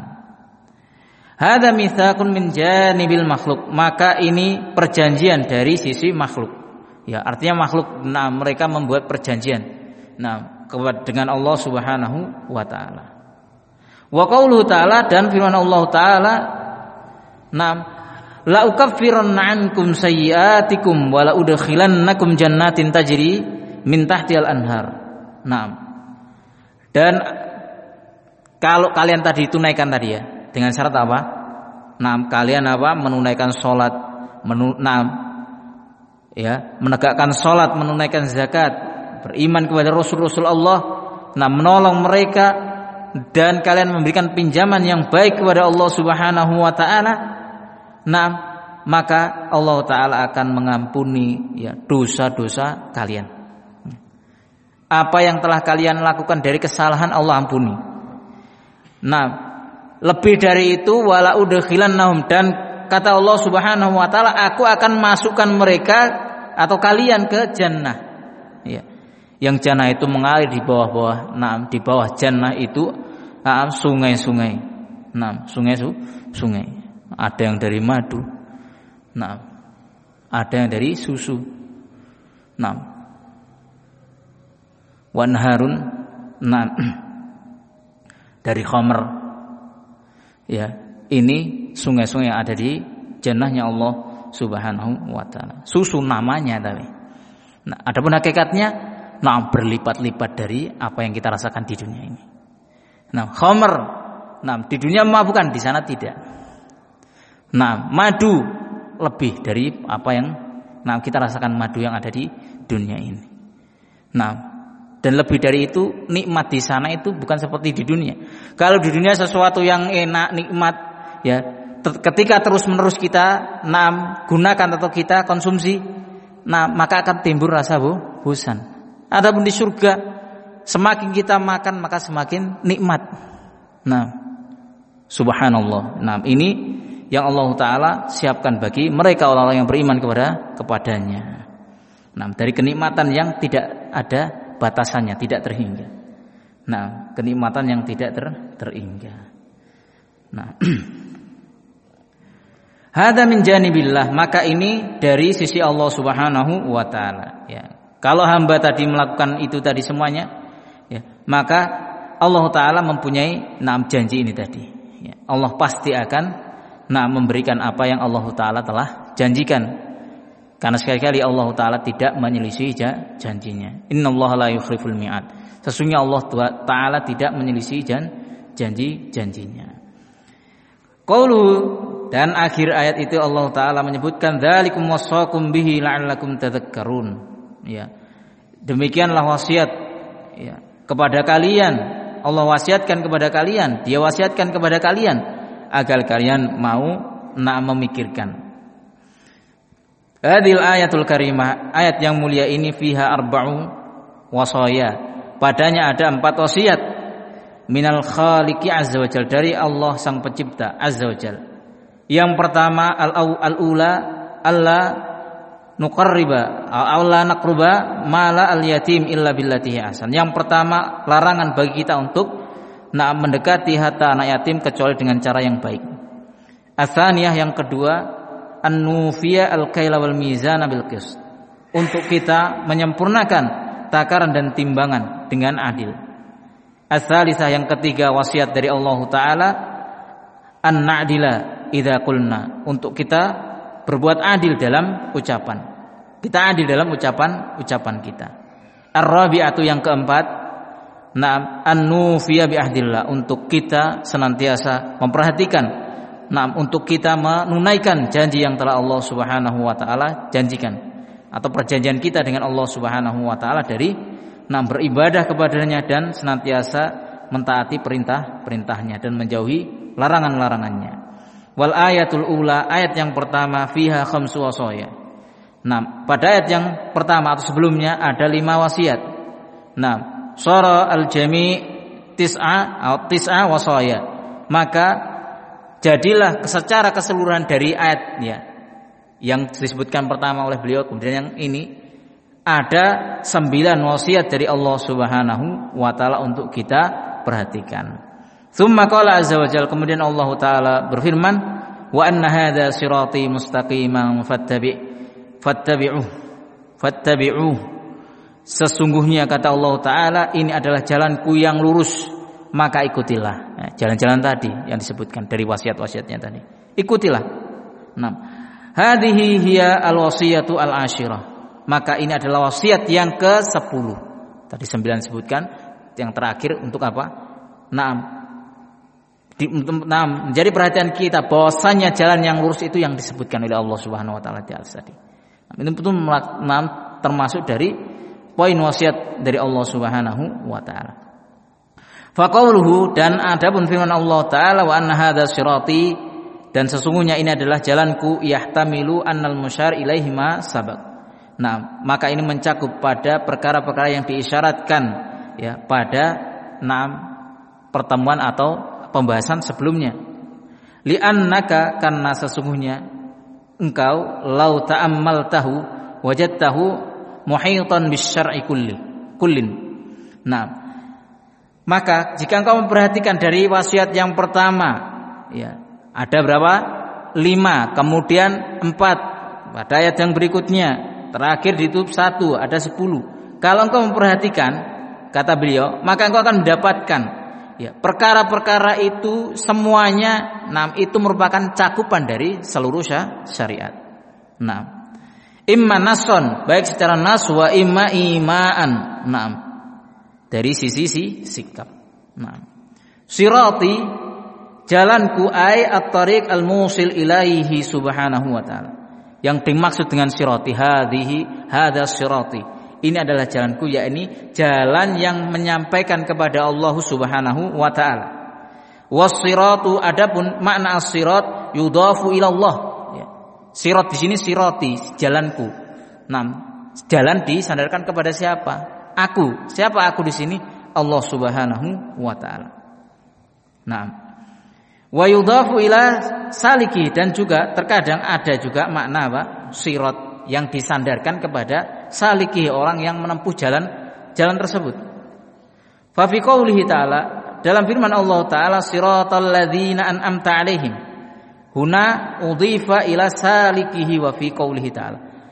hadza mitsaqun min janibil makhluk, maka ini perjanjian dari sisi makhluk. Ya, artinya makhluk, nah mereka membuat perjanjian nah dengan Allah Subhanahu wa Ta'ala. Wa qauluhu ta'ala, dan firman Allah Ta'ala, nah, la ukaffiranna ankum sayyi'atikum wa la udkhilannakum jannatin tajri min tahtihal anhar. Nah, dan kalau kalian tadi tunaikan tadi ya, dengan syarat apa? Nah, kalian apa? Menunaikan sholat, menu, nah, ya, menegakkan sholat, menunaikan zakat, beriman kepada Rasul-Rasul Allah, nah, menolong mereka, dan kalian memberikan pinjaman yang baik kepada Allah Subhanahu wa Ta'ala. Nah, maka Allah Ta'ala akan mengampuni ya dosa-dosa kalian. Apa yang telah kalian lakukan dari kesalahan Allah ampuni. Nah, lebih dari itu, wala udkhilannahum, dan kata Allah Subhanahu wa Ta'ala, aku akan masukkan mereka atau kalian ke jannah. Ya. Yang jannah itu mengalir di bawah-bawah. Nah, di bawah jannah itu nah, sungai-sungai. Nah, sungai-sungai. Ada yang dari madu. Nah, ada yang dari susu. Nah, wanharun, nah, dari khamr. Ya, ini sungai-sungai yang ada di jannahnya Allah Subhanahu wa Ta'ala. Susu namanya tapi. Nah, adapun hakikatnya nah berlipat-lipat dari apa yang kita rasakan di dunia ini. Nah, khamr, nah di dunia bukan, di sana tidak. Nah, madu lebih dari apa yang nah kita rasakan madu yang ada di dunia ini. Nah, dan lebih dari itu, nikmat di sana itu bukan seperti di dunia. Kalau di dunia sesuatu yang enak, nikmat, ya, ketika terus-menerus kita nah, gunakan atau kita konsumsi, nah maka akan timbul rasa bosan. Adapun di surga, semakin kita makan maka semakin nikmat. Nah, subhanallah. Nah, ini yang Allah Ta'ala siapkan bagi mereka orang-orang yang beriman kepada kepadanya. Nah, dari kenikmatan yang tidak ada batasannya, tidak terhingga. Nah, kenikmatan yang tidak ter, terhingga. Nah, hada min janibillah, maka ini dari sisi Allah Subhanahu wa Ta'ala. Ya, kalau hamba tadi melakukan itu tadi semuanya, maka Allah Ta'ala mempunyai enam janji ini tadi. Ya, Allah pasti akan nah, memberikan apa yang Allah Ta'ala telah janjikan. Karena sekali-kali Allah Ta'ala tidak menyelisih janjinya. Innallaha la yukhliful mi'ad. Sesungguhnya Allah Ta'ala tidak menyelisih janji-janjinya. Qaulu, dan akhir ayat itu Allah Ta'ala menyebutkan dzalikum wasaqum bihi la'allakum tadhakkarun. Ya. Demikianlah wasiat ya, kepada kalian. Allah wasiatkan kepada kalian, Dia wasiatkan kepada kalian agar kalian mau nak memikirkan. Hadil ayatul karimah, ayat yang mulia ini fiha arba'u wasaya. Padanya ada empat wasiat minal khaliqi azza wajal, dari Allah sang pencipta azza wajal. Yang pertama al-ula alla nuqarriba alla naqruba mala al-yatim illa billati ahsan. Yang pertama, larangan bagi kita untuk nak mendekati harta anak yatim kecuali dengan cara yang baik. Atsaniyah, yang kedua, an-nufiya al-kaila wal mizana bil qist, untuk kita menyempurnakan takaran dan timbangan dengan adil. Ats-tsalisah, yang ketiga, wasiat dari Allah Ta'ala an-na'dila idza qulna, untuk kita berbuat adil dalam ucapan. Kita adil dalam ucapan ucapan kita. Ar-rabi'atu, yang keempat, na'am an-nufiya bi ahdillah, untuk kita senantiasa memperhatikan, na'am untuk kita menunaikan janji yang telah Allah Subhanahu wa taala janjikan, atau perjanjian kita dengan Allah Subhanahu wa taala dari na'am beribadah kepadanya dan senantiasa mentaati perintah-perintahnya dan menjauhi larangan-larangannya. Wal ayatul ula, ayat yang pertama, fiha khamsu wasaya. Nah, pada ayat yang pertama atau sebelumnya ada lima wasiat. Nah, sura al-jami' tis'a atau tis'a wasaya. Maka jadilah secara keseluruhan dari ayat ya, yang disebutkan pertama oleh beliau, kemudian yang ini ada sembilan wasiat dari Allah Subhanahu wa taala untuk kita perhatikan. Tsumma qala azza wa jalla, kemudian Allah Ta'ala berfirman, wa anna hadza sirati mustaqiman fattabi' fattabi'uh fattabi'uh, sesungguhnya kata Allah Ta'ala, ini adalah jalanku yang lurus, maka ikutilah. Nah, jalan-jalan tadi yang disebutkan dari wasiat-wasiatnya tadi, ikutilah. Nah, hadhihi hiya al-wasiyatu al-ashirah, maka ini adalah wasiat yang ke sepuluh. Tadi sembilan disebutkan, yang terakhir untuk apa? Naam, Di, nah, menjadi perhatian kita bahwasanya jalan yang lurus itu yang disebutkan oleh Allah Subhanahu wa taala di atas tadi. Nah, itu betul nah, termasuk dari poin wasiat dari Allah Subhanahu wa taala. Faqauluhu, dan adapun firman Allah taala, wa anna hadza sirati, dan sesungguhnya ini adalah jalanku, yahtamilu annal musyar ilaihi ma sabaq. Nah, maka ini mencakup pada perkara-perkara yang diisyaratkan ya pada enam pertemuan atau pembahasan sebelumnya. Li'annaka, karena sesungguhnya engkau, lau ta'ammaltahu wajadtahu muhitan bisyar'i kulli kullin. Nah, maka jika engkau memperhatikan dari wasiat yang pertama ya, ada berapa? Lima, kemudian empat pada ayat yang berikutnya, terakhir ditutup satu, ada sepuluh. Kalau engkau memperhatikan, kata beliau, maka engkau akan mendapatkan ya, perkara-perkara itu semuanya, nah, itu merupakan cakupan dari seluruh syariat. Nah, imma nason, baik secara nas, wa imma imaan, nah, dari sisi si sikap. Nah, sirati, jalanku, ay at-tariq al-musil ilaihi subhanahu wa ta'ala. Yang dimaksud dengan sirati, hadhihi hadza sirati, ini adalah jalanku, yakni jalan yang menyampaikan kepada Allah Subhanahu wa taala. Was-siratu, adapun makna as-sirat yudhafu ila Allah. Ya. Sirat di sini sirati, jalanku. Nah, jalan disandarkan kepada siapa? Aku. Siapa aku di sini? Allah Subhanahu wa taala. Nah, wa yudhafu ila saliki, dan juga terkadang ada juga makna apa? Sirat yang disandarkan kepada saliki, orang yang menempuh jalan jalan tersebut. Fa fi qoulihi ta'ala, dalam firman Allah taala, siratal ladzina an'amta 'alaihim, huna udhifa ila salikihi. Wa fi qoulihi ta'ala,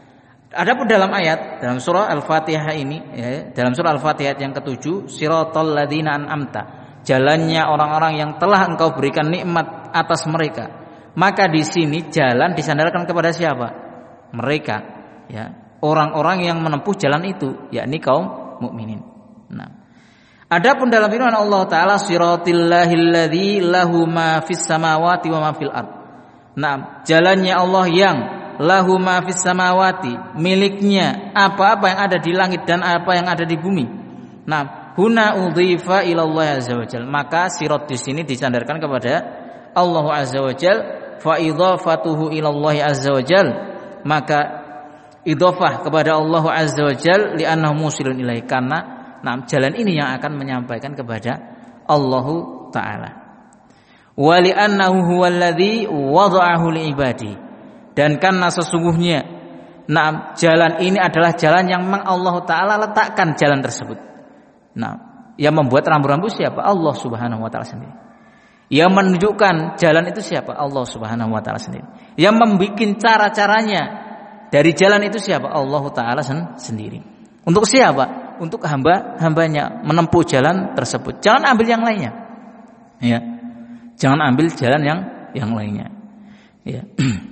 Adapun dalam ayat dalam surah Al-Fatihah ini, ya, dalam surah Al-Fatihah yang ketujuh, siratal ladzina an'amta, jalannya orang-orang yang telah engkau berikan nikmat atas mereka. Maka di sini jalan disandarkan kepada siapa? Mereka, ya, orang-orang yang menempuh jalan itu, yakni kaum mukminin. Nah, adapun dalam firman Allah Taala, siratil ladzi lahu ma fis samawati wa ma fil ard. Nah, jalannya Allah yang lahu ma fis samawati, miliknya apa-apa yang ada di langit dan apa yang ada di bumi. Nah, huna udhifa ila Allah azza wajal, maka sirat di sini disandarkan kepada Allah azza wajal. Fa idhafatuhu ila Allah azza wajal, maka idhafah kepada Allah azza wajal li'annahu musilun ilaihi, karena nah, jalan ini yang akan menyampaikan kepada Allah Taala. Wa li'annahu huwallazi wada'ahu li'ibadi, dan karena sesungguhnya nah, jalan ini adalah jalan yang memang Allah Ta'ala letakkan jalan tersebut. Nah, yang membuat rambu-rambu siapa? Allah Subhanahu Wa Ta'ala sendiri. Yang menunjukkan jalan itu siapa? Allah Subhanahu Wa Ta'ala sendiri. Yang membuat cara-caranya dari jalan itu siapa? Allah Ta'ala sendiri. Untuk siapa? Untuk hamba-hambanya menempuh jalan tersebut. Jangan ambil yang lainnya, ya. Jangan ambil jalan yang yang lainnya, ya.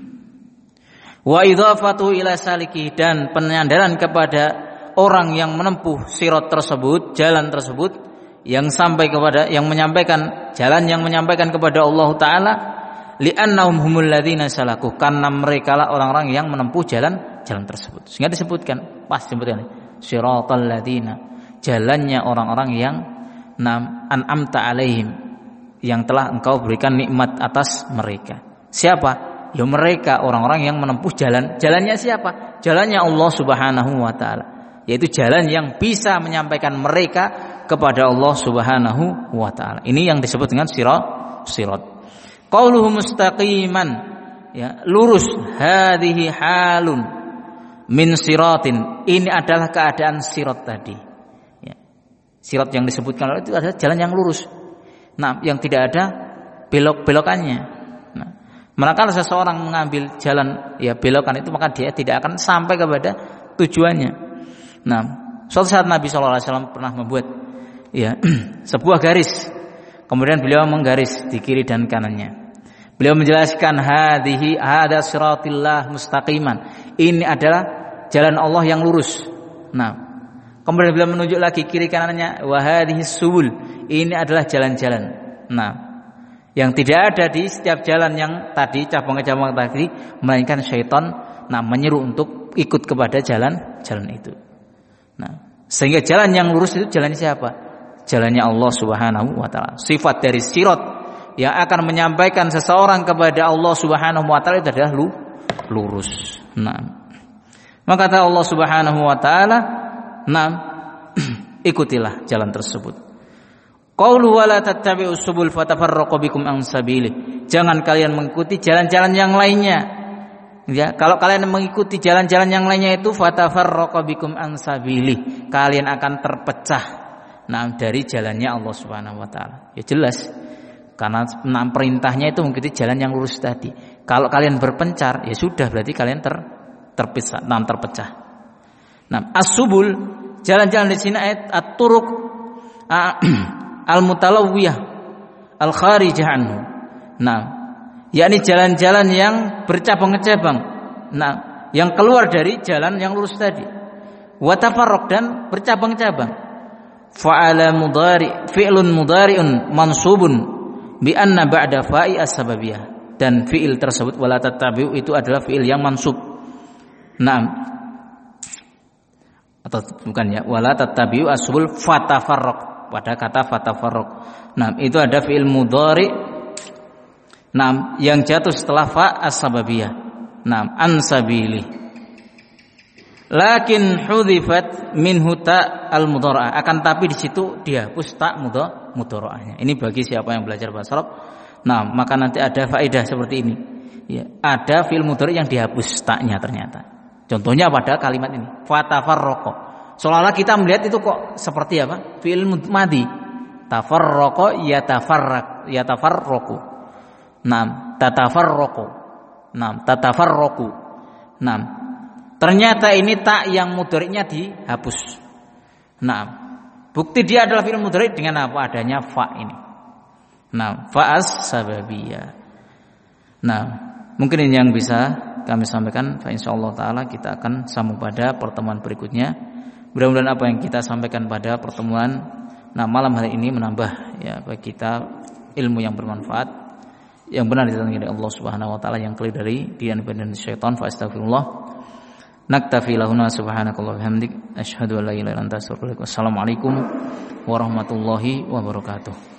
Wa idhafatu ila saliki, dan penyandaran kepada orang yang menempuh sirat tersebut, jalan tersebut, yang sampai kepada, yang menyampaikan jalan yang menyampaikan kepada Allah Taala, li'annahum humul ladzina salaku, karena mereka lah orang-orang yang menempuh jalan jalan tersebut. Sehingga disebutkan, pas disebutkan siratal ladzina, jalannya orang-orang yang nam an'amta alaihim, yang telah engkau berikan nikmat atas mereka. Siapa? Ya mereka orang-orang yang menempuh jalan. Jalannya siapa? Jalannya Allah Subhanahu Wa Ta'ala, yaitu jalan yang bisa menyampaikan mereka kepada Allah Subhanahu Wa Ta'ala. Ini yang disebut dengan sirat. Sirat. Qauluhu mustaqiman, ya, lurus. Hadhihi halun min siratin, ini adalah keadaan sirat tadi, ya. Sirat yang disebutkan itu adalah jalan yang lurus, nah, yang tidak ada belok-belokannya. Manakala seseorang mengambil jalan ya belokan itu, maka dia tidak akan sampai kepada tujuannya. Nah, suatu saat Nabi shallallahu alaihi wasallam pernah membuat ya sebuah garis, kemudian beliau menggaris di kiri dan kanannya. Beliau menjelaskan hadhihi hada siratillah mustaqiman, ini adalah jalan Allah yang lurus. Nah, kemudian beliau menunjuk lagi kiri kanannya, wa hadhihi subul, ini adalah jalan-jalan. Nah, yang tidak ada di setiap jalan yang tadi, cabang-cabang tadi, melainkan syaitan nah menyeru untuk ikut kepada jalan-jalan itu. Nah, sehingga jalan yang lurus itu jalannya siapa? Jalannya Allah Subhanahu Wa Ta'ala. Sifat dari sirat yang akan menyampaikan seseorang kepada Allah Subhanahu Wa Ta'ala itu adalah lu, lurus. Nah, maka kata Allah Subhanahu Wa Ta'ala, nah ikutilah jalan tersebut. Qaulu wala tattabi'us subul fatafarraqu bikum an sabili. Jangan kalian mengikuti jalan-jalan yang lainnya. Ya, kalau kalian mengikuti jalan-jalan yang lainnya itu fatafarraqu bikum an sabili, kalian akan terpecah nah dari jalannya Allah Subhanahu Wa Ta'ala. Ya jelas. Karena nah, perintahnya itu mengikuti jalan yang lurus tadi. Kalau kalian berpencar, ya sudah berarti kalian ter terpisah, nah, terpecah. Nah, as-subul, jalan-jalan di sini ayat at-turuq al-mutalawwiyah al-kharijah anhu. Nah, yakni jalan-jalan yang bercabang-cabang. Nah, yang keluar dari jalan yang lurus tadi. Wa tafarraq, dan bercabang-cabang. Fa'ala mudhari, fi'lun mudhari'un mansubun bi anna ba'da fa'i as-sababiyah. Dan fi'il tersebut wala tattabi'u itu adalah fi'il yang mansub. Naam. Atau bukan ya, wala tattabi'u as-subul fatafarraq, pada kata fatafarraq. Nah, itu ada fi'il mudhari nah yang jatuh setelah fa as-sababiyah. Nah, ansabili. Lakin hudhifat minhu ta al-mudhara'ah, akan tapi di situ dihapus tak mudha mudhara'ahnya. Ini bagi siapa yang belajar bahasa Arab. Nah, maka nanti ada faedah seperti ini. Ya, ada fi'il mudhari yang dihapus taknya ternyata. Contohnya pada kalimat ini, fatafarraqa. Seolah-olah kita melihat itu kok seperti apa? Fi'il madhi. Tafarraqa yatafarraq, yatafarraqu. Naam, tatafarraqu. Naam, tatafarraqu. Naam. Ternyata ini ta yang mudhari'nya dihapus. Nah, bukti dia adalah fi'il mudhari' dengan apa? Adanya fa ini. Nah, fa'as sababiyah. Nah, mungkin ini yang bisa kami sampaikan. Fa insyaallah taala kita akan sambung pada pertemuan berikutnya. Mudah-mudahan apa yang kita sampaikan pada pertemuan nah malam hari ini menambah ya bagi kita ilmu yang bermanfaat, yang benar ditangi dari Allah Subhanahu wa taala, yang keliru dari dian-dian syaitan. Fa astaghfirullah. Naktafi lahuna subhanakallah wa bihamdik asyhadu an la ilaha illa anta astaghfiruka wa atubu ilaik. Wassalamualaikum warahmatullahi wabarakatuh.